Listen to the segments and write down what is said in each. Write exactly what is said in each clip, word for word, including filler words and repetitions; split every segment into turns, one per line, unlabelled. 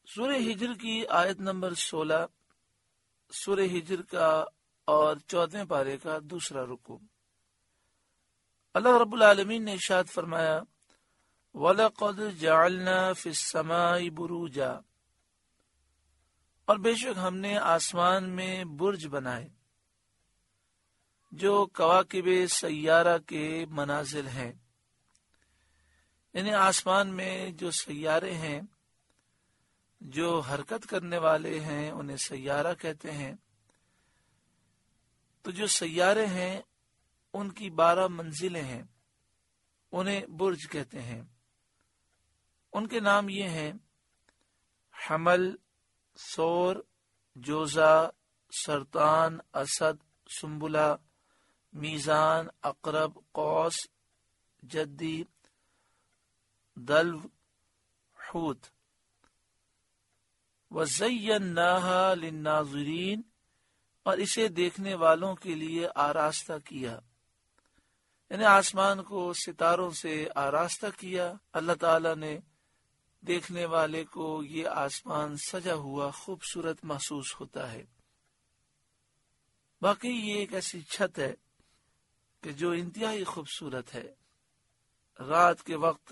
سورہ ہجر کی آیت نمبر سولہ، سورہ ہجر کا اور چودھویں پارے کا دوسرا رکوع۔ اللہ رب العالمین نے ارشاد فرمایا، وَلَقَدْ جَعَلْنَا فِي السَّمَاءِ بُرُوجًا، اور بے شک ہم نے آسمان میں برج بنائے جو کواکب سیارہ کے منازل ہیں، یعنی آسمان میں جو سیارے ہیں جو حرکت کرنے والے ہیں انہیں سیارہ کہتے ہیں۔ تو جو سیارے ہیں ان کی بارہ منزلیں ہیں، انہیں برج کہتے ہیں۔ ان کے نام یہ ہیں: حمل، ثور، جوزا، سرطان، اسد، سنبلہ، میزان، عقرب، قوس، جدی، دلو، حوت۔ وَزَيَّنَّاهَا لِلنَّاظِرِينَ، اور اسے دیکھنے والوں کے لیے آراستہ کیا، یعنی آسمان کو ستاروں سے آراستہ کیا اللہ تعالی نے۔ دیکھنے والے کو یہ آسمان سجا ہوا خوبصورت محسوس ہوتا ہے۔ باقی یہ ایک ایسی چھت ہے کہ جو انتہائی خوبصورت ہے۔ رات کے وقت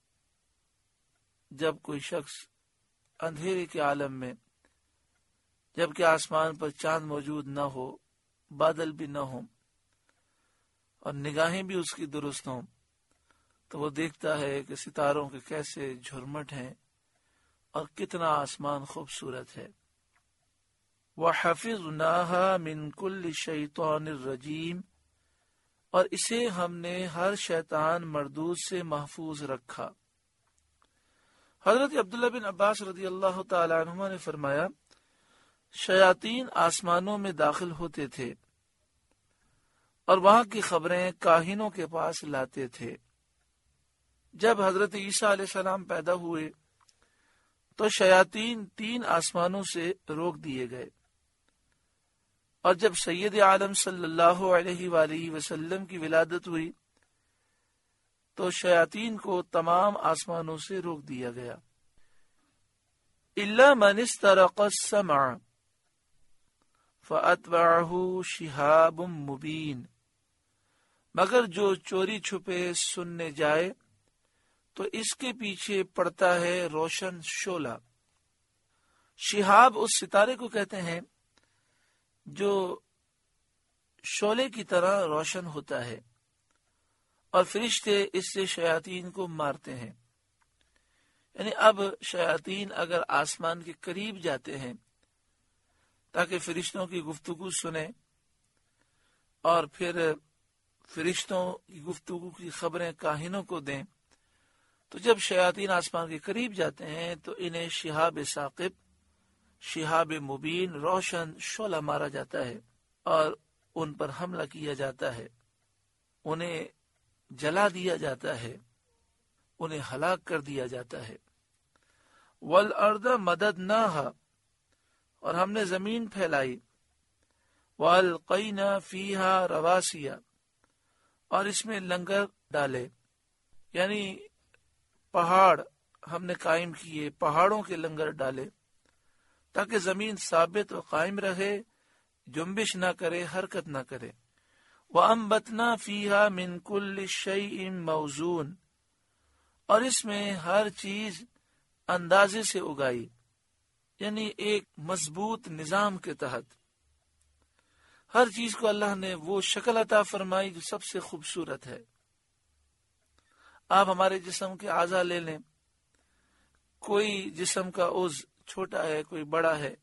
جب کوئی شخص اندھیرے کے عالم میں، جبکہ آسمان پر چاند موجود نہ ہو، بادل بھی نہ ہو اور نگاہیں بھی اس کی درست ہوں، تو وہ دیکھتا ہے کہ ستاروں کے کیسے جھرمٹ ہیں اور کتنا آسمان خوبصورت ہے۔ وَحَفِظْنَاهَا مِنْ كُلِّ شَيْطَانٍ الرَّجِيمٍ، اور اسے ہم نے ہر شیطان مردود سے محفوظ رکھا۔ حضرت عبداللہ بن عباس رضی اللہ تعالی عنہما نے فرمایا، شیاطین آسمانوں میں داخل ہوتے تھے اور وہاں کی خبریں کاہنوں کے پاس لاتے تھے۔ جب حضرت عیسیٰ علیہ السلام پیدا ہوئے تو شیاطین تین آسمانوں سے روک دیے گئے، اور جب سید عالم صلی اللہ علیہ وآلہ وسلم کی ولادت ہوئی تو شیاطین کو تمام آسمانوں سے روک دیا گیا۔ إِلَّا مَنِ اسْتَرَقَ السَّمْعَ فَأَتْبَعَهُ شِهَابٌ مُبِينٌ، مگر جو چوری چھپے سننے جائے تو اس کے پیچھے پڑتا ہے روشن شعلہ۔ شہاب اس ستارے کو کہتے ہیں جو شعلے کی طرح روشن ہوتا ہے، اور فرشتے اس سے شیاطین کو مارتے ہیں۔ یعنی اب شیاطین اگر آسمان کے قریب جاتے ہیں تاکہ فرشتوں کی گفتگو سنیں اور پھر فرشتوں کی گفتگو کی خبریں کاہنوں کو دیں، تو جب شیاطین آسمان کے قریب جاتے ہیں تو انہیں شہاب ثاقب، شہاب مبین، روشن شعلہ مارا جاتا ہے اور ان پر حملہ کیا جاتا ہے، انہیں جلا دیا جاتا ہے، انہیں ہلاک کر دیا جاتا ہے۔ وَالْأَرْضَ مَدَدْنَاهَا، اور ہم نے زمین پھیلائی، وَأَلْقَيْنَا فِيهَا رَوَاسِيَ، اور اس میں لنگر ڈالے، یعنی پہاڑ ہم نے قائم کیے، پہاڑوں کے لنگر ڈالے تاکہ زمین ثابت و قائم رہے، جنبش نہ کرے، حرکت نہ کرے۔ وَأَنبَتْنَا فِيهَا مِن كُلِّ شَيْءٍ مَوْزُونٍ، اور اس میں ہر چیز اندازے سے اگائی، یعنی ایک مضبوط نظام کے تحت۔ ہر چیز کو اللہ نے وہ شکل عطا فرمائی جو سب سے خوبصورت ہے۔ آپ ہمارے جسم کے اعضاء لے لیں، کوئی جسم کا عضو چھوٹا ہے، کوئی بڑا ہے۔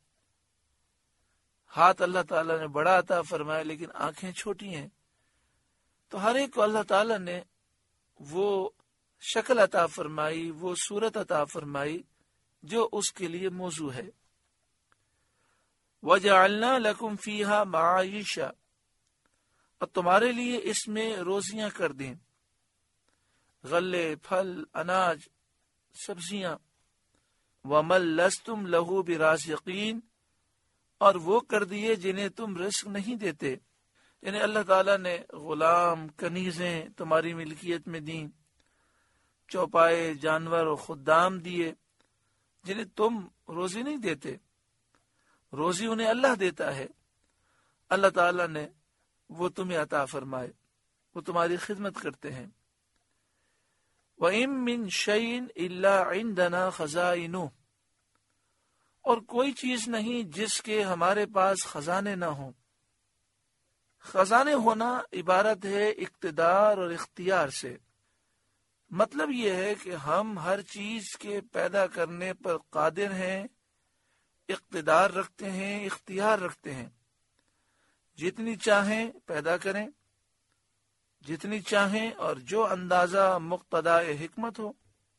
ہاتھ اللہ تعالیٰ نے بڑا عطا فرمایا لیکن آنکھیں چھوٹی ہیں، تو ہر ایک کو اللہ تعالیٰ نے وہ شکل عطا فرمائی، وہ صورت عطا فرمائی جو اس کے لیے موزوں ہے۔ وَجَعَلْنَا لَكُمْ فِيهَا مَعَائِشَ، اور تمہارے لیے اس میں روزیاں کر دیں، غلے، پھل، اناج، سبزیاں۔ وَمَن لَّسْتُمْ لَهُ بِرَازِقِينَ، اور وہ کر دیے جنہیں تم رزق نہیں دیتے، یعنی اللہ تعالیٰ نے غلام، کنیزیں تمہاری ملکیت میں دیں، چوپائے، جانور و خدام دیے جنہیں تم روزی نہیں دیتے، روزی انہیں اللہ دیتا ہے، اللہ تعالیٰ نے وہ تمہیں عطا فرمائے، وہ تمہاری خدمت کرتے ہیں۔ وَإِن مِّن شَيْءٍ إِلَّا عِندَنَا خَزَائِنُهُ، اور کوئی چیز نہیں جس کے ہمارے پاس خزانے نہ ہوں۔ خزانے ہونا عبارت ہے اقتدار اور اختیار سے، مطلب یہ ہے کہ ہم ہر چیز کے پیدا کرنے پر قادر ہیں، اقتدار رکھتے ہیں، اختیار رکھتے ہیں، جتنی چاہیں پیدا کریں، جتنی چاہیں اور جو اندازہ مقتضا حکمت ہو۔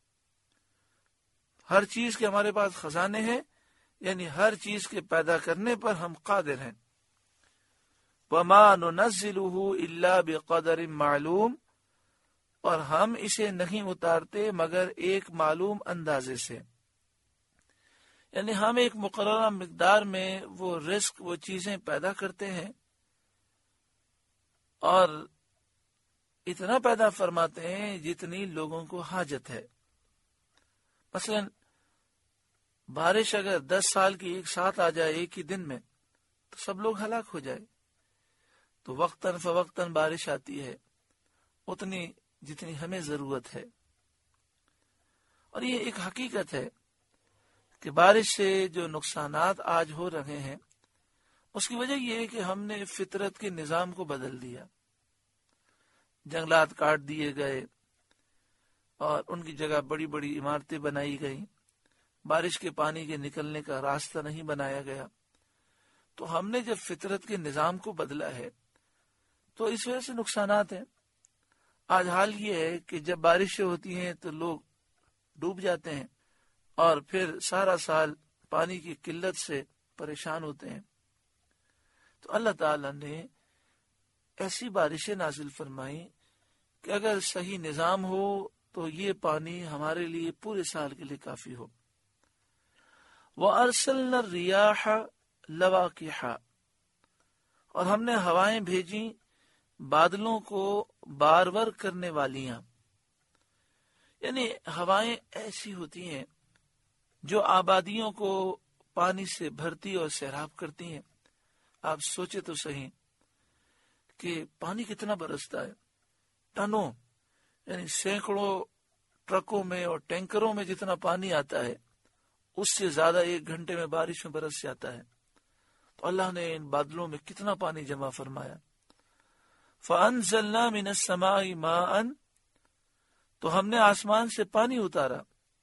ہر چیز کے ہمارے پاس خزانے ہیں، یعنی ہر چیز کے پیدا کرنے پر ہم قادر ہیں۔ وَمَا نُنَزِّلُهُ إِلَّا بِقَدَرٍ معلوم، اور ہم اسے نہیں اتارتے مگر ایک معلوم اندازے سے، یعنی ہم ایک مقررہ مقدار میں وہ رزق، وہ چیزیں پیدا کرتے ہیں اور اتنا پیدا فرماتے ہیں جتنی لوگوں کو حاجت ہے۔ مثلا بارش اگر دس سال کی ایک ساتھ آ جائے ایک ہی دن میں تو سب لوگ ہلاک ہو جائے، تو وقتاً فوقتاً بارش آتی ہے اتنی جتنی ہمیں ضرورت ہے۔ اور یہ ایک حقیقت ہے کہ بارش سے جو نقصانات آج ہو رہے ہیں اس کی وجہ یہ ہے کہ ہم نے فطرت کے نظام کو بدل دیا، جنگلات کاٹ دیے گئے اور ان کی جگہ بڑی بڑی عمارتیں بنائی گئیں، بارش کے پانی کے نکلنے کا راستہ نہیں بنایا گیا۔ تو ہم نے جب فطرت کے نظام کو بدلا ہے تو اس وجہ سے نقصانات ہیں۔ آج حال یہ ہے کہ جب بارشیں ہوتی ہیں تو لوگ ڈوب جاتے ہیں اور پھر سارا سال پانی کی قلت سے پریشان ہوتے ہیں۔ تو اللہ تعالی نے ایسی بارشیں نازل فرمائی کہ اگر صحیح نظام ہو تو یہ پانی ہمارے لیے پورے سال کے لیے کافی ہو۔ وَأَرْسَلْنَا الرِّيَاحَ لَوَاقِحَ، اور ہم نے ہوائیں بھیجیں بادلوں کو بارور کرنے والیاں، یعنی ہوائیں ایسی ہوتی ہیں جو آبادیوں کو پانی سے بھرتی اور سیراب کرتی ہیں۔ آپ سوچے تو صحیح کہ پانی کتنا برستا ہے، ٹنوں یعنی سینکڑوں ٹرکوں میں اور ٹینکروں میں جتنا پانی آتا ہے اس سے زیادہ ایک گھنٹے میں بارش میں برس جاتا ہے۔ تو اللہ نے ان بادلوں میں کتنا پانی جمع فرمایا۔ فَأَنزَلْنَا مِنَ السَّمَاءِ مَاءً، تو ہم نے آسمان سے پانی اتارا۔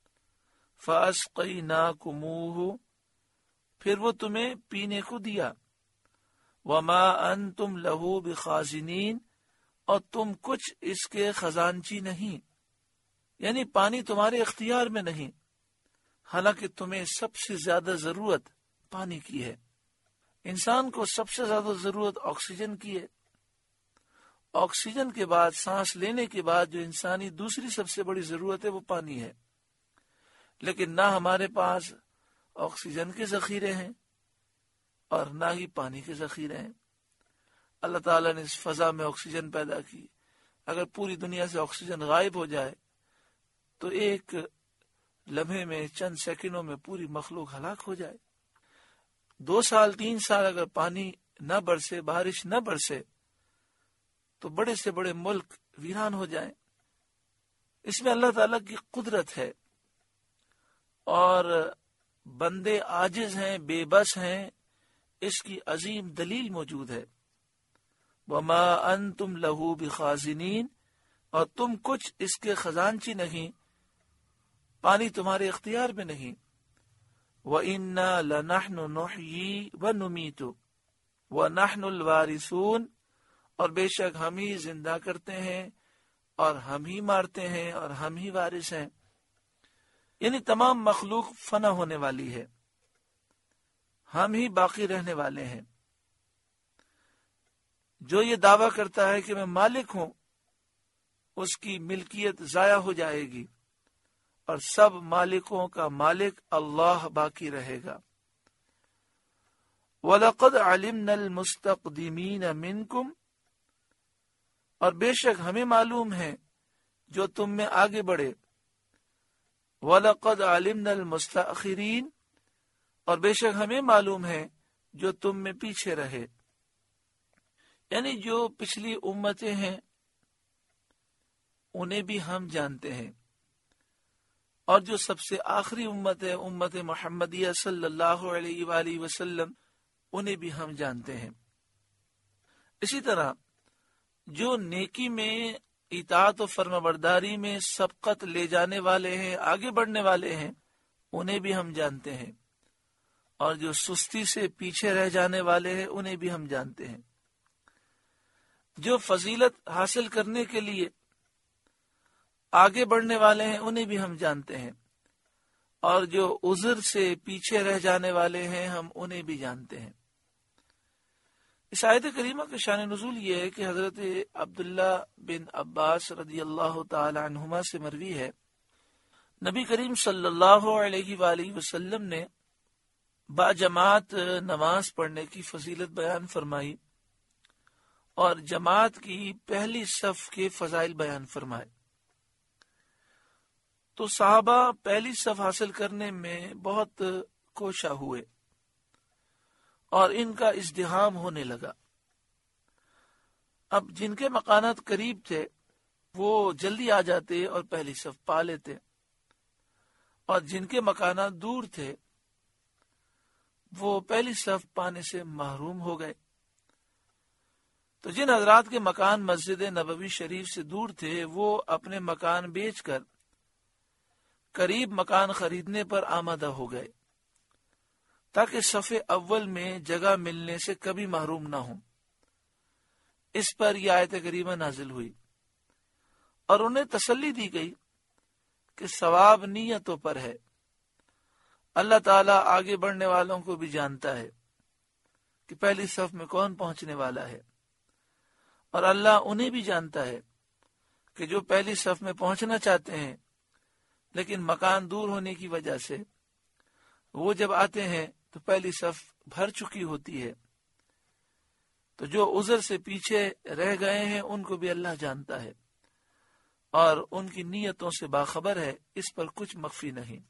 فَأَسْقَيْنَاكُمُوهُ، پھر وہ تمہیں پینے کو دیا۔ وَمَا أَنْتُمْ لَهُ بِخَازِنِينَ، اور تم کچھ اس کے خزانچی نہیں، یعنی پانی تمہارے اختیار میں نہیں، حالانکہ تمہیں سب سے زیادہ ضرورت پانی کی ہے۔ انسان کو سب سے زیادہ ضرورت آکسیجن کی ہے۔ آکسیجن کے بعد، سانس لینے کے بعد جو انسانی دوسری سب سے بڑی ضرورت ہے وہ پانی ہے، لیکن نہ ہمارے پاس آکسیجن کے ذخیرے ہیں اور نہ ہی پانی کے ذخیرے ہیں۔ اللہ تعالیٰ نے اس فضا میں آکسیجن پیدا کی، اگر پوری دنیا سے آکسیجن غائب ہو جائے تو ایک لمحے میں، چند سیکنڈوں میں پوری مخلوق ہلاک ہو جائے۔ دو سال تین سال اگر پانی نہ برسے، بارش نہ برسے تو بڑے سے بڑے ملک ویران ہو جائیں۔ اس میں اللہ تعالیٰ کی قدرت ہے اور بندے عاجز ہیں، بے بس ہیں، اس کی عظیم دلیل موجود ہے۔ وَمَا أَنْتُمْ لَهُ بِخَازِنِينَ، اور تم کچھ اس کے خزانچی نہیں، پانی تمہارے اختیار میں نہیں۔ وَإِنَّا لَنَحْنُ نُحْيِي وَنُمِيتُ وَنَحْنُ الْوَارِثُونَ، اور بے شک ہم ہی زندہ کرتے ہیں اور ہم ہی مارتے ہیں اور ہم ہی وارث ہیں، یعنی تمام مخلوق فنا ہونے والی ہے، ہم ہی باقی رہنے والے ہیں۔ جو یہ دعویٰ کرتا ہے کہ میں مالک ہوں، اس کی ملکیت ضائع ہو جائے گی، اور سب مالکوں کا مالک اللہ باقی رہے گا۔ وَلَقَدْ عَلِمْنَا الْمُسْتَقْدِمِينَ مِنْكُمْ، اور بے شک ہمیں معلوم ہے جو تم میں آگے بڑھے۔ وَلَقَدْ عَلِمْنَا الْمُسْتَأْخِرِينَ، اور بے شک ہمیں معلوم ہے جو تم میں پیچھے رہے، یعنی جو پچھلی امتیں ہیں انہیں بھی ہم جانتے ہیں، اور جو سب سے آخری امت ہے امت محمدیہ صلی اللہ علیہ وآلہ وسلم، انہیں بھی ہم جانتے ہیں۔ اسی طرح جو نیکی میں اطاعت و فرمانبرداری میں سبقت لے جانے والے ہیں، آگے بڑھنے والے ہیں، انہیں بھی ہم جانتے ہیں، اور جو سستی سے پیچھے رہ جانے والے ہیں انہیں بھی ہم جانتے ہیں۔ جو فضیلت حاصل کرنے کے لیے آگے بڑھنے والے ہیں انہیں بھی ہم جانتے ہیں، اور جو عذر سے پیچھے رہ جانے والے ہیں ہم انہیں بھی جانتے ہیں۔ اس آیت کریمہ کا شان نزول یہ ہے کہ حضرت عبداللہ بن عباس رضی اللہ تعالی عنہما سے مروی ہے، نبی کریم صلی اللہ علیہ وآلہ وسلم نے با جماعت نماز پڑھنے کی فضیلت بیان فرمائی اور جماعت کی پہلی صف کے فضائل بیان فرمائے۔ تو صحابہ پہلی صف حاصل کرنے میں بہت کوشاں ہوئے اور ان کا ازدحام ہونے لگا۔ اب جن کے مکانات قریب تھے وہ جلدی آ جاتے اور پہلی صف پا لیتے، اور جن کے مکانات دور تھے وہ پہلی صف پانے سے محروم ہو گئے۔ تو جن حضرات کے مکان مسجد نبوی شریف سے دور تھے وہ اپنے مکان بیچ کر قریب مکان خریدنے پر آمادہ ہو گئے تاکہ صف اول میں جگہ ملنے سے کبھی محروم نہ ہوں۔ اس پر یہ آیت کریمہ نازل ہوئی اور انہیں تسلی دی گئی کہ ثواب نیتوں پر ہے، اللہ تعالیٰ آگے بڑھنے والوں کو بھی جانتا ہے کہ پہلی صف میں کون پہنچنے والا ہے، اور اللہ انہیں بھی جانتا ہے کہ جو پہلی صف میں پہنچنا چاہتے ہیں لیکن مکان دور ہونے کی وجہ سے وہ جب آتے ہیں تو پہلی صف بھر چکی ہوتی ہے۔ تو جو عذر سے پیچھے رہ گئے ہیں ان کو بھی اللہ جانتا ہے اور ان کی نیتوں سے باخبر ہے، اس پر کچھ مخفی نہیں۔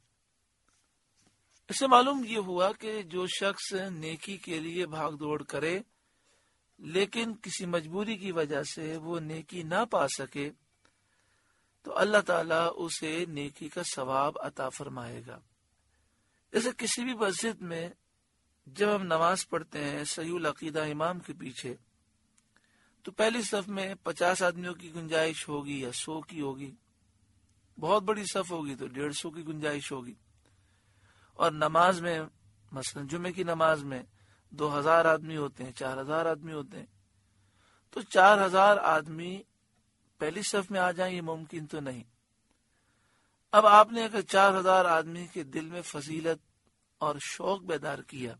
اس سے معلوم یہ ہوا کہ جو شخص نیکی کے لیے بھاگ دوڑ کرے لیکن کسی مجبوری کی وجہ سے وہ نیکی نہ پا سکے تو اللہ تعالیٰ اسے نیکی کا ثواب عطا فرمائے گا۔ جیسے کسی بھی مسجد میں جب ہم نماز پڑھتے ہیں صحیح العقیدہ امام کے پیچھے تو پہلی صف میں پچاس آدمیوں کی گنجائش ہوگی یا سو کی ہوگی، بہت بڑی صف ہوگی تو ڈیڑھ سو کی گنجائش ہوگی، اور نماز میں مثلا جمعے کی نماز میں دو ہزار آدمی ہوتے ہیں، چار ہزار آدمی ہوتے ہیں، تو چار ہزار آدمی پہلی صف میں آ جائیں یہ ممکن تو نہیں۔ اب آپ نے اگر چار ہزار آدمی کے دل میں فضیلت اور شوق بیدار کیا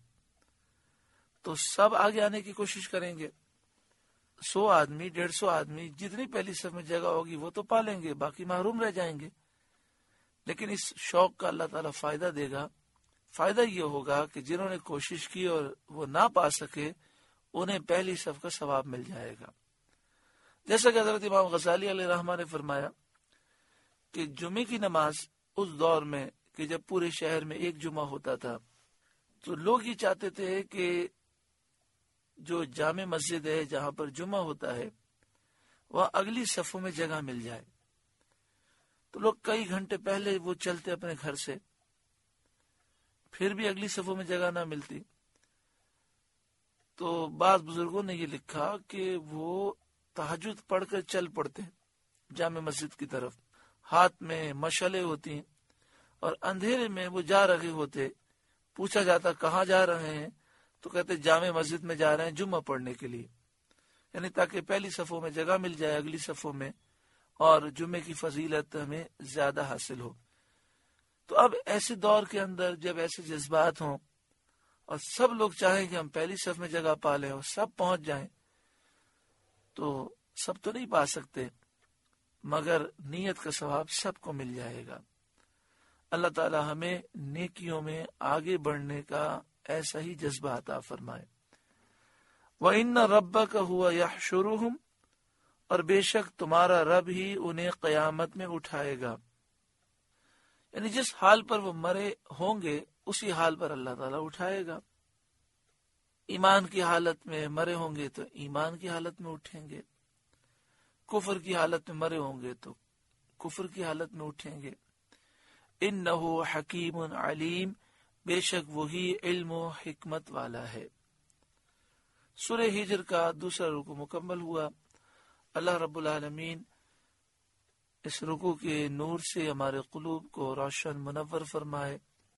تو سب آگے آنے کی کوشش کریں گے، سو آدمی ڈیڑھ سو آدمی جتنی پہلی صف میں جگہ ہوگی وہ تو پا لیں گے، باقی محروم رہ جائیں گے۔ لیکن اس شوق کا اللہ تعالیٰ فائدہ دے گا۔ فائدہ یہ ہوگا کہ جنہوں نے کوشش کی اور وہ نہ پا سکے انہیں پہلی صف کا ثواب مل جائے گا۔ جیسا کہ حضرت امام غزالی علیہ الرحمہ نے فرمایا کہ جمعے کی نماز اس دور میں کہ جب پورے شہر میں ایک جمعہ ہوتا تھا تو لوگ یہ چاہتے تھے کہ جو جامع مسجد ہے جہاں پر جمعہ ہوتا ہے وہاں اگلی صفوں میں جگہ مل جائے، تو لوگ کئی گھنٹے پہلے وہ چلتے اپنے گھر سے، پھر بھی اگلی صفوں میں جگہ نہ ملتی، تو بعض بزرگوں نے یہ لکھا کہ وہ تہجد پڑھ کر چل پڑتے جامع مسجد کی طرف، ہاتھ میں مشعلیں ہوتی ہیں اور اندھیرے میں وہ جا رہے ہوتے، پوچھا جاتا کہاں جا رہے ہیں تو کہتے جامع مسجد میں جا رہے ہیں جمعہ پڑھنے کے لیے، یعنی تاکہ پہلی صفوں میں جگہ مل جائے اگلی صفوں میں اور جمعے کی فضیلت ہمیں زیادہ حاصل ہو۔ تو اب ایسے دور کے اندر جب ایسے جذبات ہوں اور سب لوگ چاہیں کہ ہم پہلی صف میں جگہ پا لیں اور سب پہنچ جائیں، تو سب تو نہیں پا سکتے مگر نیت کا ثواب سب کو مل جائے گا۔ اللہ تعالی ہمیں نیکیوں میں آگے بڑھنے کا ایسا ہی جذبہ عطا فرمائے۔ وَإِنَّ رَبَّكَ هُوَ يَحْشُرُهُمْ، اور بے شک تمہارا رب ہی انہیں قیامت میں اٹھائے گا۔ یعنی جس حال پر وہ مرے ہوں گے اسی حال پر اللہ تعالیٰ اٹھائے گا. ایمان کی حالت میں مرے ہوں گے تو ایمان کی حالت میں اٹھیں گے، کفر کی حالت میں مرے ہوں گے تو کفر کی حالت میں اٹھیں گے. انہو حکیم علیم، بے شک وہی علم و حکمت والا ہے. سورہ ہجر کا دوسرا رکوع مکمل ہوا. اللہ رب العالمین اس رکوع کے نور سے ہمارے قلوب کو روشن منور فرمائے.